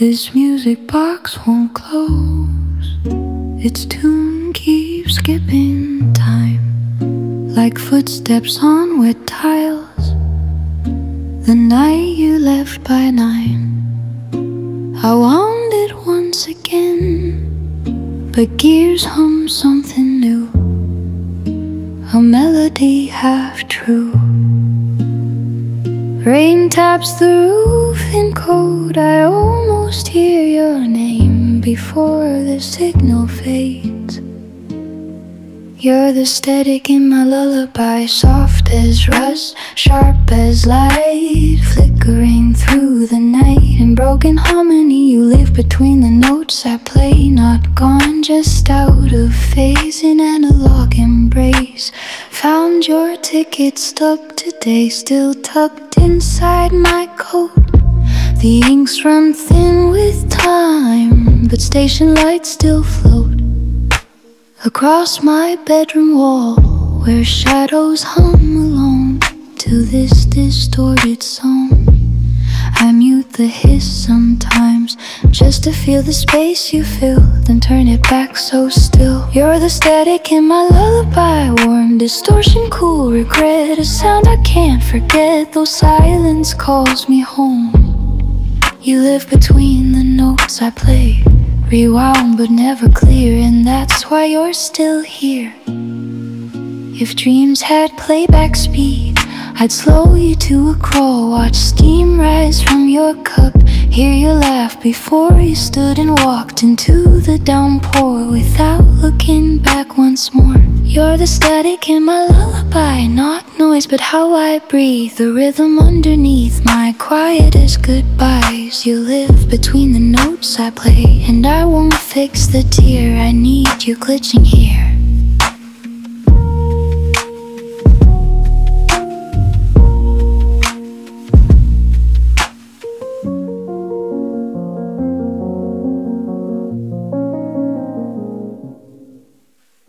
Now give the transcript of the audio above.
This music box won't close. Its tune keeps skipping time, like footsteps on wet tiles. The night you left by 9, I wound it once again, but gears hum something new, a melody half true. Rain taps the roof in code. I almost hear your name before the signal fades. You're the static in my lullaby, soft as rust, sharp as light, flickering through the night. In broken harmony you live between the notes I play, not gone, just out of phase, in analog embrace. Found your ticket stub today, still tucked inside my coat. The inks run thin with time, but station lights still float across my bedroom wall, where shadows hum along to this distorted song. I mute the hiss sometimes, just to feel the space you fill, then turn it back so still. You're the static in my lullaby, warm distortion, cool regret, a sound I can't forget, though silence calls me home. You live between the notes I play, rewound but never clear, and that's why you're still here. If dreams had playback speed, I'd slow you to a crawl, watch steam rise from your cup, hear you laugh before you stood and walked into the downpour without looking back once more. You're the static in my lullaby, not noise but how I breathe, the rhythm underneath my quietest goodbyes. You live between the notes I play, and I won't fix the tear, I need you glitching here.